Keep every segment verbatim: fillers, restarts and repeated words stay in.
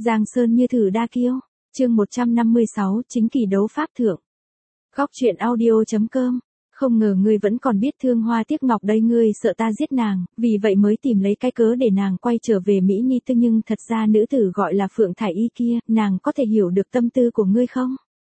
Giang Sơn như thử đa kiêu. Chương một trăm năm mươi sáu, chính kỳ đấu pháp thượng. Góc truyện audio.com. Không ngờ ngươi vẫn còn biết thương hoa tiếc ngọc đây, ngươi sợ ta giết nàng, vì vậy mới tìm lấy cái cớ để nàng quay trở về Mỹ Ni Tư, nhưng thật ra nữ tử gọi là Phượng Thải Y kia, nàng có thể hiểu được tâm tư của ngươi không?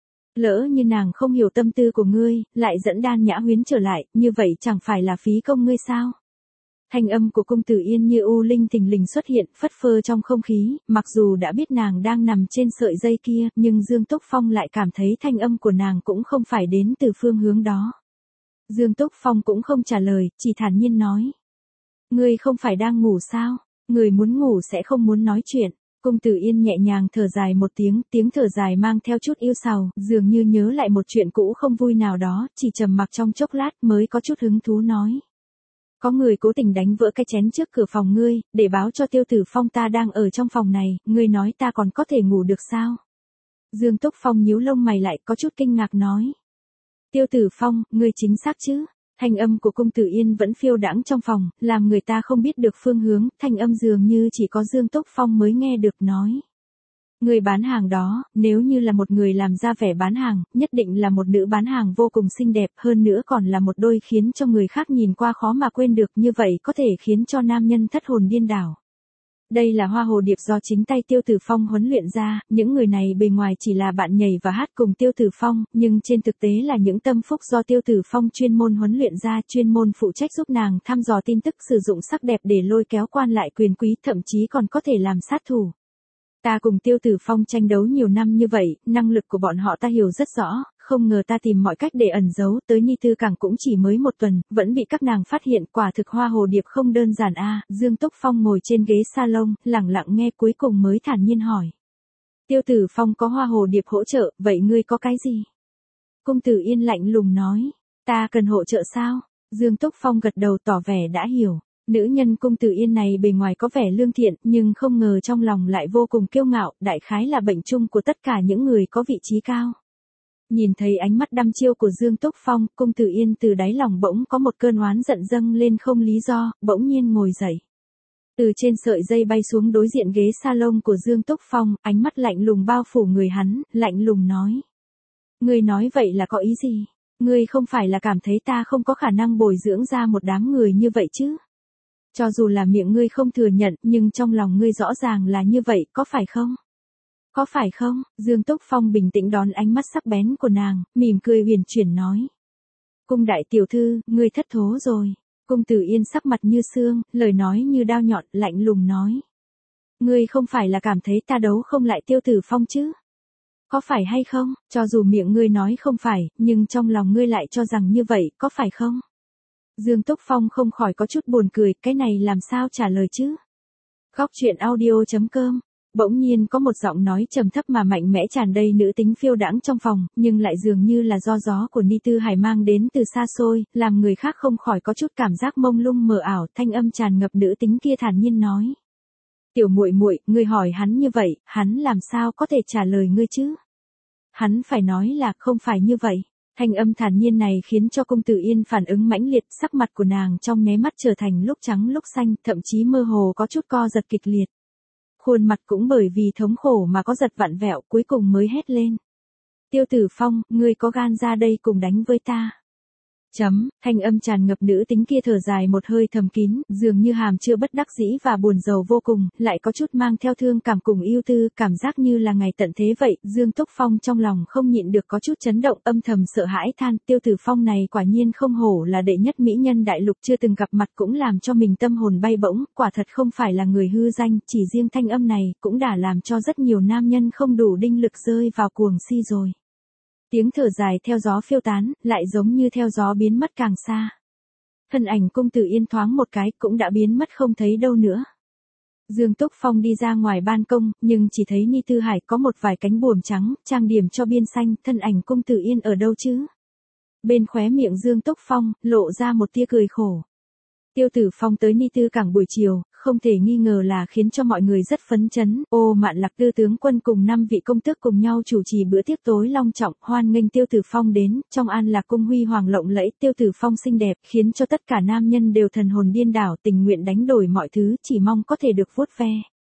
Lỡ như nàng không hiểu tâm tư của ngươi, lại dẫn Đan Nhã Huyến trở lại, như vậy chẳng phải là phí công ngươi sao? Thanh âm của công tử Yên như u linh thình lình xuất hiện, phất phơ trong không khí, mặc dù đã biết nàng đang nằm trên sợi dây kia, nhưng Dương Túc Phong lại cảm thấy thanh âm của nàng cũng không phải đến từ phương hướng đó. Dương Túc Phong cũng không trả lời, chỉ thản nhiên nói. Ngươi không phải đang ngủ sao? Người muốn ngủ sẽ không muốn nói chuyện. Công tử Yên nhẹ nhàng thở dài một tiếng, tiếng thở dài mang theo chút yêu sầu, dường như nhớ lại một chuyện cũ không vui nào đó, chỉ trầm mặc trong chốc lát mới có chút hứng thú nói. Có người cố tình đánh vỡ cái chén trước cửa phòng ngươi, để báo cho Tiêu Tử Phong ta đang ở trong phòng này, ngươi nói ta còn có thể ngủ được sao? Dương Túc Phong nhíu lông mày lại, có chút kinh ngạc nói. Tiêu Tử Phong, ngươi chính xác chứ? Thanh âm của công tử Yên vẫn phiêu đãng trong phòng, làm người ta không biết được phương hướng, thanh âm dường như chỉ có Dương Túc Phong mới nghe được nói. Người bán hàng đó, nếu như là một người làm ra vẻ bán hàng, nhất định là một nữ bán hàng vô cùng xinh đẹp, hơn nữa còn là một đôi khiến cho người khác nhìn qua khó mà quên được, như vậy có thể khiến cho nam nhân thất hồn điên đảo. Đây là hoa hồ điệp do chính tay Tiêu Tử Phong huấn luyện ra, những người này bề ngoài chỉ là bạn nhảy và hát cùng Tiêu Tử Phong, nhưng trên thực tế là những tâm phúc do Tiêu Tử Phong chuyên môn huấn luyện ra, chuyên môn phụ trách giúp nàng thăm dò tin tức, sử dụng sắc đẹp để lôi kéo quan lại quyền quý, thậm chí còn có thể làm sát thủ. Ta cùng Tiêu Tử Phong tranh đấu nhiều năm như vậy, năng lực của bọn họ ta hiểu rất rõ, không ngờ ta tìm mọi cách để ẩn giấu, tới Ni Tư Cảng cũng chỉ mới một tuần, vẫn bị các nàng phát hiện, quả thực hoa hồ điệp không đơn giản a. Dương Túc Phong ngồi trên ghế salon, lặng lặng nghe cuối cùng mới thản nhiên hỏi. Tiêu Tử Phong có hoa hồ điệp hỗ trợ, vậy ngươi có cái gì? Công tử Yên lạnh lùng nói, ta cần hỗ trợ sao? Dương Túc Phong gật đầu tỏ vẻ đã hiểu. Nữ nhân công tử Yên này bề ngoài có vẻ lương thiện, nhưng không ngờ trong lòng lại vô cùng kiêu ngạo, đại khái là bệnh chung của tất cả những người có vị trí cao. Nhìn thấy ánh mắt đăm chiêu của Dương Túc Phong, công tử Yên từ đáy lòng bỗng có một cơn oán giận dâng lên không lý do, bỗng nhiên ngồi dậy. Từ trên sợi dây bay xuống đối diện ghế salon của Dương Túc Phong, ánh mắt lạnh lùng bao phủ người hắn, lạnh lùng nói. Ngươi nói vậy là có ý gì? Ngươi không phải là cảm thấy ta không có khả năng bồi dưỡng ra một đám người như vậy chứ? Cho dù là miệng ngươi không thừa nhận, nhưng trong lòng ngươi rõ ràng là như vậy, có phải không? Có phải không? Dương Túc Phong bình tĩnh đón ánh mắt sắc bén của nàng, mỉm cười huyền chuyển nói. Cung đại tiểu thư, ngươi thất thố rồi. Cung tử Yên sắc mặt như xương, lời nói như đao nhọn, lạnh lùng nói. Ngươi không phải là cảm thấy ta đấu không lại Tiêu Tử Phong chứ? Có phải hay không? Cho dù miệng ngươi nói không phải, nhưng trong lòng ngươi lại cho rằng như vậy, có phải không? Dương Túc Phong không khỏi có chút buồn cười, cái này làm sao trả lời chứ? Góc truyện audio.com. Bỗng nhiên có một giọng nói trầm thấp mà mạnh mẽ tràn đầy nữ tính phiêu đãng trong phòng, nhưng lại dường như là do gió của Ni Tư Hải mang đến từ xa xôi, làm người khác không khỏi có chút cảm giác mông lung mờ ảo, thanh âm tràn ngập nữ tính kia thản nhiên nói. Tiểu muội muội, ngươi hỏi hắn như vậy, hắn làm sao có thể trả lời ngươi chứ? Hắn phải nói là không phải như vậy. Thanh âm thản nhiên này khiến cho công tử Yên phản ứng mãnh liệt, sắc mặt của nàng trong nháy mắt trở thành lúc trắng lúc xanh, thậm chí mơ hồ có chút co giật kịch liệt. Khuôn mặt cũng bởi vì thống khổ mà có giật vặn vẹo, cuối cùng mới hét lên. Tiêu Tử Phong, ngươi có gan ra đây cùng đánh với ta. Chấm, thanh âm tràn ngập nữ tính kia thở dài một hơi thầm kín, dường như hàm chứa bất đắc dĩ và buồn rầu vô cùng, lại có chút mang theo thương cảm cùng yêu tư, cảm giác như là ngày tận thế vậy. Dương Túc Phong trong lòng không nhịn được có chút chấn động, âm thầm sợ hãi than, Tiêu Tử Phong này quả nhiên không hổ là đệ nhất mỹ nhân đại lục, chưa từng gặp mặt cũng làm cho mình tâm hồn bay bổng, quả thật không phải là người hư danh, chỉ riêng thanh âm này cũng đã làm cho rất nhiều nam nhân không đủ đinh lực rơi vào cuồng si rồi. Tiếng thở dài theo gió phiêu tán, lại giống như theo gió biến mất càng xa. Thân ảnh công tử Yên thoáng một cái cũng đã biến mất không thấy đâu nữa. Dương Túc Phong đi ra ngoài ban công, nhưng chỉ thấy Ni Tư Hải có một vài cánh buồm trắng, trang điểm cho biên xanh, thân ảnh công tử Yên ở đâu chứ? Bên khóe miệng Dương Túc Phong, lộ ra một tia cười khổ. Tiêu Tử Phong tới Ni Tư Cảng buổi chiều, không thể nghi ngờ là khiến cho mọi người rất phấn chấn. Ô Mạn Lạc Tư tướng quân cùng năm vị công tước cùng nhau chủ trì bữa tiệc tối long trọng, hoan nghênh Tiêu Tử Phong đến, trong An Lạc cung huy hoàng lộng lẫy, Tiêu Tử Phong xinh đẹp, khiến cho tất cả nam nhân đều thần hồn điên đảo, tình nguyện đánh đổi mọi thứ, chỉ mong có thể được vuốt ve.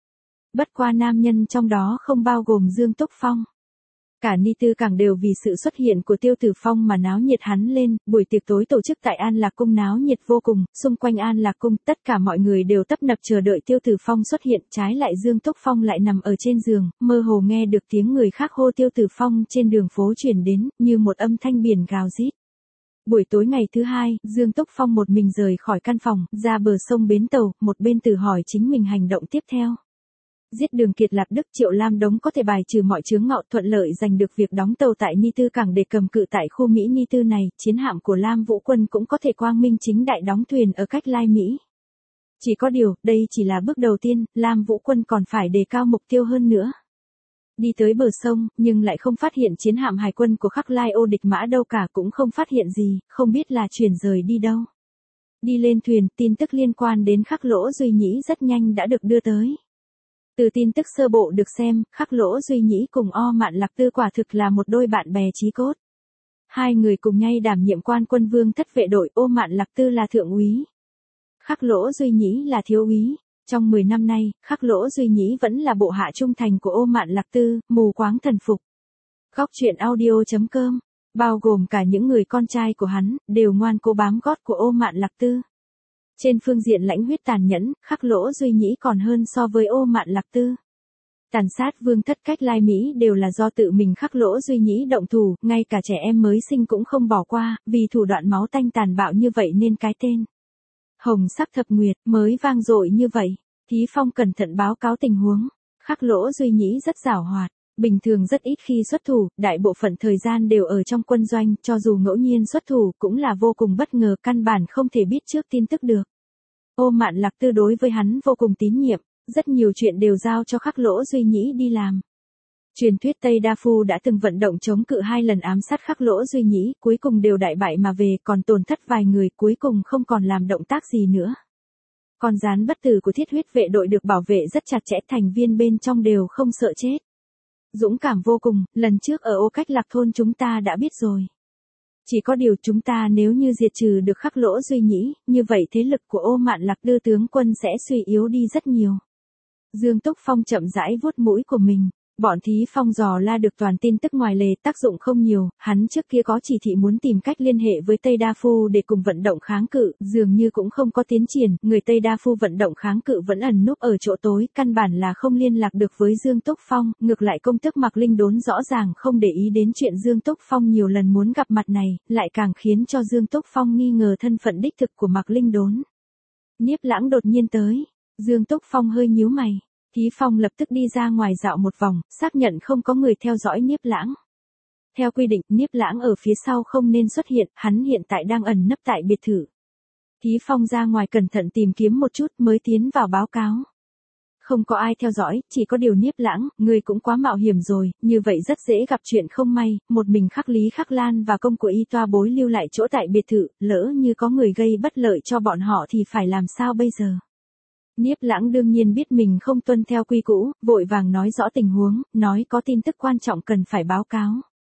Bất qua nam nhân trong đó không bao gồm Dương Túc Phong. Cả Ni Tư Cảng đều vì sự xuất hiện của Tiêu Tử Phong mà náo nhiệt hắn lên, buổi tiệc tối tổ chức tại An Lạc Cung náo nhiệt vô cùng, xung quanh An Lạc Cung tất cả mọi người đều tấp nập chờ đợi Tiêu Tử Phong xuất hiện, trái lại Dương Túc Phong lại nằm ở trên giường, mơ hồ nghe được tiếng người khác hô Tiêu Tử Phong trên đường phố truyền đến, như một âm thanh biển gào rít. Buổi tối ngày thứ hai, Dương Túc Phong một mình rời khỏi căn phòng, ra bờ sông bến tàu, một bên tự hỏi chính mình hành động tiếp theo. Giết Đường Kiệt Lạp Đức, Triệu Lam Đống có thể bài trừ mọi chướng ngại, thuận lợi giành được việc đóng tàu tại Ni Tư Cảng để cầm cự tại khu Mỹ Ni Tư này, chiến hạm của Lam Vũ Quân cũng có thể quang minh chính đại đóng thuyền ở cách Lai Mỹ. Chỉ có điều, đây chỉ là bước đầu tiên, Lam Vũ Quân còn phải đề cao mục tiêu hơn nữa. Đi tới bờ sông, nhưng lại không phát hiện chiến hạm hải quân của Khắc Lai Ô địch mã đâu cả, cũng không phát hiện gì, không biết là chuyển rời đi đâu. Đi lên thuyền, tin tức liên quan đến Khắc Lỗ Duy Nhĩ rất nhanh đã được đưa tới. Từ tin tức sơ bộ được xem, Khắc Lỗ Duy Nhĩ cùng O Mạn Lạc Tư quả thực là một đôi bạn bè chí cốt. Hai người cùng nhau đảm nhiệm quan quân vương thất vệ đội, O Mạn Lạc Tư là thượng úy. Khắc Lỗ Duy Nhĩ là thiếu úy. Trong mười năm nay, Khắc Lỗ Duy Nhĩ vẫn là bộ hạ trung thành của O Mạn Lạc Tư, mù quáng thần phục. Góc truyện audio chấm com, bao gồm cả những người con trai của hắn, đều ngoan cố bám gót của O Mạn Lạc Tư. Trên phương diện lãnh huyết tàn nhẫn, Khắc Lỗ Duy Nhĩ còn hơn so với O Mạn Lạc Tư. Tàn sát vương thất cách Lai Mỹ đều là do tự mình Khắc Lỗ Duy Nhĩ động thủ, ngay cả trẻ em mới sinh cũng không bỏ qua, vì thủ đoạn máu tanh tàn bạo như vậy nên cái tên Hồng Sắc Thập Nguyệt mới vang dội như vậy. Thí Phong cẩn thận báo cáo tình huống. Khắc Lỗ Duy Nhĩ rất giảo hoạt, bình thường rất ít khi xuất thủ, đại bộ phận thời gian đều ở trong quân doanh, cho dù ngẫu nhiên xuất thủ cũng là vô cùng bất ngờ, căn bản không thể biết trước tin tức được. O Mạn Lạc Tư đối với hắn vô cùng tín nhiệm, rất nhiều chuyện đều giao cho Khắc Lỗ Duy Nhĩ đi làm. Truyền thuyết Tây Đa Phu đã từng vận động chống cự hai lần ám sát Khắc Lỗ Duy Nhĩ, cuối cùng đều đại bại mà về, còn tổn thất vài người, cuối cùng không còn làm động tác gì nữa. Con gián bất tử của Thiết Huyết vệ đội được bảo vệ rất chặt chẽ, thành viên bên trong đều không sợ chết. Dũng cảm vô cùng, lần trước ở Ô Cách Lạc thôn chúng ta đã biết rồi. Chỉ có điều chúng ta nếu như diệt trừ được Khắc Lỗ Duy Nhĩ, như vậy thế lực của O Mạn Lạc Tư tướng quân sẽ suy yếu đi rất nhiều. Dương Túc Phong chậm rãi vuốt mũi của mình. Bọn Thí Phong dò la được toàn tin tức ngoài lề, tác dụng không nhiều, hắn trước kia có chỉ thị muốn tìm cách liên hệ với Tây Đa Phu để cùng vận động kháng cự, dường như cũng không có tiến triển, người Tây Đa Phu vận động kháng cự vẫn ẩn núp ở chỗ tối, căn bản là không liên lạc được với Dương Túc Phong, ngược lại công tước Mạc Linh Đốn rõ ràng không để ý đến chuyện Dương Túc Phong nhiều lần muốn gặp mặt này, lại càng khiến cho Dương Túc Phong nghi ngờ thân phận đích thực của Mạc Linh Đốn. Niếp Lãng đột nhiên tới, Dương Túc Phong hơi nhíu mày. Thí Phong lập tức đi ra ngoài dạo một vòng, xác nhận không có người theo dõi Niếp Lãng. Theo quy định, Niếp Lãng ở phía sau không nên xuất hiện, hắn hiện tại đang ẩn nấp tại biệt thự. Thí Phong ra ngoài cẩn thận tìm kiếm một chút mới tiến vào báo cáo. Không có ai theo dõi, chỉ có điều Niếp Lãng, ngươi cũng quá mạo hiểm rồi, như vậy rất dễ gặp chuyện không may, một mình Khắc Lý Khắc Lan và công của y toa bối lưu lại chỗ tại biệt thự, lỡ như có người gây bất lợi cho bọn họ thì phải làm sao bây giờ? Niếp Lãng đương nhiên biết mình không tuân theo quy cũ, vội vàng nói rõ tình huống, nói có tin tức quan trọng cần phải báo cáo.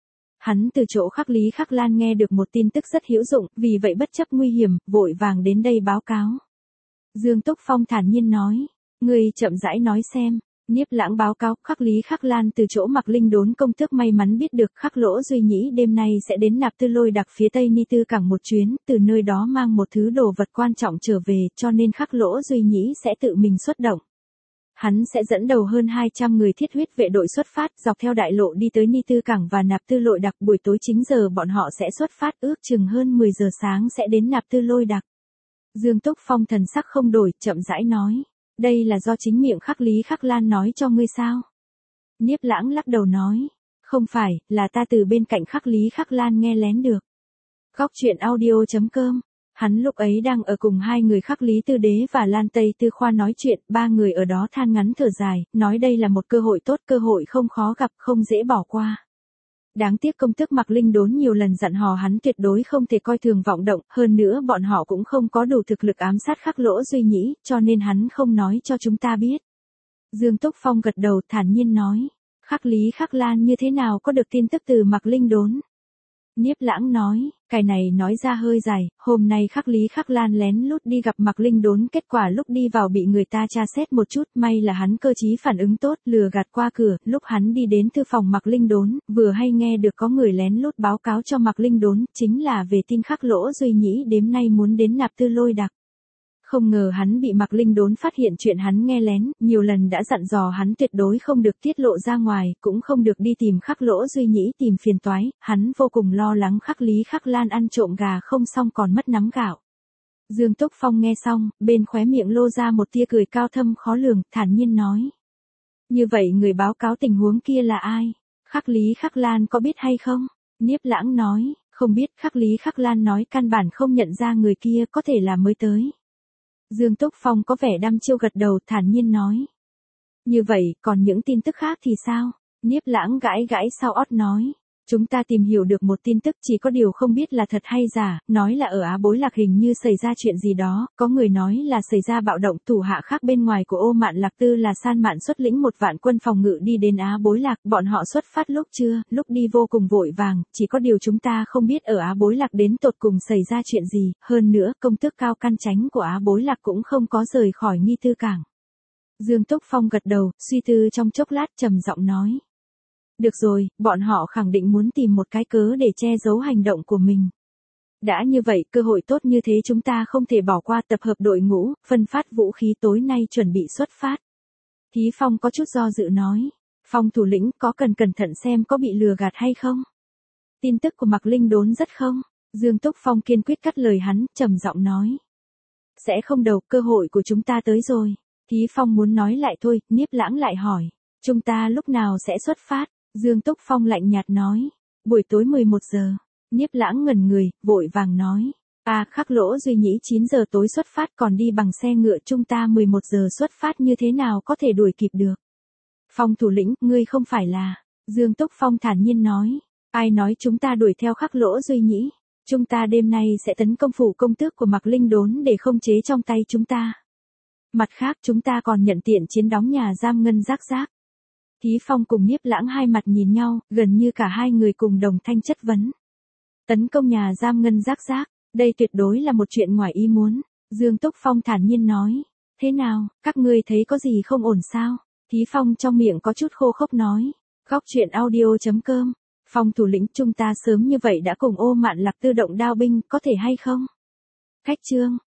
Hắn từ chỗ Khắc Lý Khắc Lan nghe được một tin tức rất hữu dụng, vì vậy bất chấp nguy hiểm, vội vàng đến đây báo cáo. Dương Túc Phong thản nhiên nói, ngươi chậm rãi nói xem. Niếp Lãng báo cáo, Khắc Lý Khắc Lan từ chỗ Mạc Linh Đốn công tước may mắn biết được Khắc Lỗ Duy Nhĩ đêm nay sẽ đến Nạp Tư Lôi Đặc phía Tây Ni Tư Cảng một chuyến, từ nơi đó mang một thứ đồ vật quan trọng trở về, cho nên Khắc Lỗ Duy Nhĩ sẽ tự mình xuất động. Hắn sẽ dẫn đầu hơn hai trăm người Thiết Huyết vệ đội xuất phát, dọc theo đại lộ đi tới Ni Tư Cảng và Nạp Tư Lôi Đặc, buổi tối chín giờ bọn họ sẽ xuất phát, ước chừng hơn mười giờ sáng sẽ đến Nạp Tư Lôi Đặc. Dương Túc Phong thần sắc không đổi, chậm rãi nói. Đây là do chính miệng Khắc Lý Khắc Lan nói cho ngươi sao? Niếp Lãng lắc đầu nói. Không phải, là ta từ bên cạnh Khắc Lý Khắc Lan nghe lén được. Góc truyện audio chấm com. Hắn lúc ấy đang ở cùng hai người Khắc Lý Tư Đế và Lan Tây Tư Khoa nói chuyện, ba người ở đó than ngắn thở dài, nói đây là một cơ hội tốt, cơ hội không khó gặp, không dễ bỏ qua. Đáng tiếc công tước Mạc Linh Đốn nhiều lần dặn hò hắn tuyệt đối không thể coi thường vọng động, hơn nữa bọn họ cũng không có đủ thực lực ám sát Khắc Lỗ Duy Nhĩ, cho nên hắn không nói cho chúng ta biết. Dương Túc Phong gật đầu thản nhiên nói, Khắc Lý Khắc Lan như thế nào có được tin tức từ Mạc Linh Đốn? Niếp Lãng nói, cái này nói ra hơi dài, hôm nay Khắc Lý Khắc Lan lén lút đi gặp Mạc Linh Đốn, kết quả lúc đi vào bị người ta tra xét một chút, may là hắn cơ trí phản ứng tốt, lừa gạt qua cửa, lúc hắn đi đến thư phòng Mạc Linh Đốn, vừa hay nghe được có người lén lút báo cáo cho Mạc Linh Đốn, chính là về tin Khắc Lỗ Duy Nhĩ đêm nay muốn đến nạp tư lôi đặc. Không ngờ hắn bị Mạc Linh Đốn phát hiện chuyện hắn nghe lén, nhiều lần đã dặn dò hắn tuyệt đối không được tiết lộ ra ngoài, cũng không được đi tìm Khắc Lỗ Duy Nhĩ tìm phiền toái, hắn vô cùng lo lắng Khắc Lý Khắc Lan ăn trộm gà không xong còn mất nắm gạo. Dương Túc Phong nghe xong, bên khóe miệng lô ra một tia cười cao thâm khó lường, thản nhiên nói. Như vậy người báo cáo tình huống kia là ai? Khắc Lý Khắc Lan có biết hay không? Niếp Lãng nói, không biết. Khắc Lý Khắc Lan nói căn bản không nhận ra người kia, có thể là mới tới. Dương Túc Phong có vẻ đăm chiêu gật đầu, thản nhiên nói. Như vậy, còn những tin tức khác thì sao? Niếp Lãng gãi gãi sau ót nói. Chúng ta tìm hiểu được một tin tức, chỉ có điều không biết là thật hay giả, nói là ở Á Bối Lạc hình như xảy ra chuyện gì đó, có người nói là xảy ra bạo động, thủ hạ khác bên ngoài của Ô Mạn Lạc Tư là San Mạn xuất lĩnh một vạn quân phòng ngự đi đến Á Bối Lạc, bọn họ xuất phát lúc trưa, lúc đi vô cùng vội vàng, chỉ có điều chúng ta không biết ở Á Bối Lạc đến tột cùng xảy ra chuyện gì, hơn nữa, công tước cao căn chánh của Á Bối Lạc cũng không có rời khỏi nghi tư cảng. Dương Túc Phong gật đầu, suy tư trong chốc lát trầm giọng nói. Được rồi, bọn họ khẳng định muốn tìm một cái cớ để che giấu hành động của mình. Đã như vậy, cơ hội tốt như thế chúng ta không thể bỏ qua, tập hợp đội ngũ, phân phát vũ khí, tối nay chuẩn bị xuất phát. Thí Phong có chút do dự nói. Phong thủ lĩnh có cần cẩn thận xem có bị lừa gạt hay không? Tin tức của Mạc Linh Đốn rất không? Dương Túc Phong kiên quyết cắt lời hắn, trầm giọng nói. Sẽ không đâu, cơ hội của chúng ta tới rồi. Thí Phong muốn nói lại thôi, Niếp Lãng lại hỏi. Chúng ta lúc nào sẽ xuất phát? Dương Túc Phong lạnh nhạt nói. Buổi tối mười một giờ. Niếp Lãng ngẩn người, vội vàng nói. À, Khắc Lỗ Duy Nhĩ chín giờ tối xuất phát, còn đi bằng xe ngựa, chúng ta mười một giờ xuất phát, như thế nào có thể đuổi kịp được? Phong thủ lĩnh, ngươi không phải là. Dương Túc Phong thản nhiên nói. Ai nói chúng ta đuổi theo Khắc Lỗ Duy Nhĩ? Chúng ta đêm nay sẽ tấn công phủ công tước của Mạc Linh Đốn để không chế trong tay chúng ta. Mặt khác chúng ta còn nhận tiện chiến đóng nhà giam Ngân Giác Giác. Thí Phong cùng Niếp Lãng hai mặt nhìn nhau, gần như cả hai người cùng đồng thanh chất vấn. Tấn công nhà giam Ngân Giác Giác, đây tuyệt đối là một chuyện ngoài ý muốn. Dương Túc Phong thản nhiên nói. Thế nào, các ngươi thấy có gì không ổn sao? Thí Phong trong miệng có chút khô khốc nói. Góc truyện audio chấm com. Phong thủ lĩnh, chúng ta sớm như vậy đã cùng Ô Mạn Lạc Tư động đao binh, có thể hay không? Khách trương.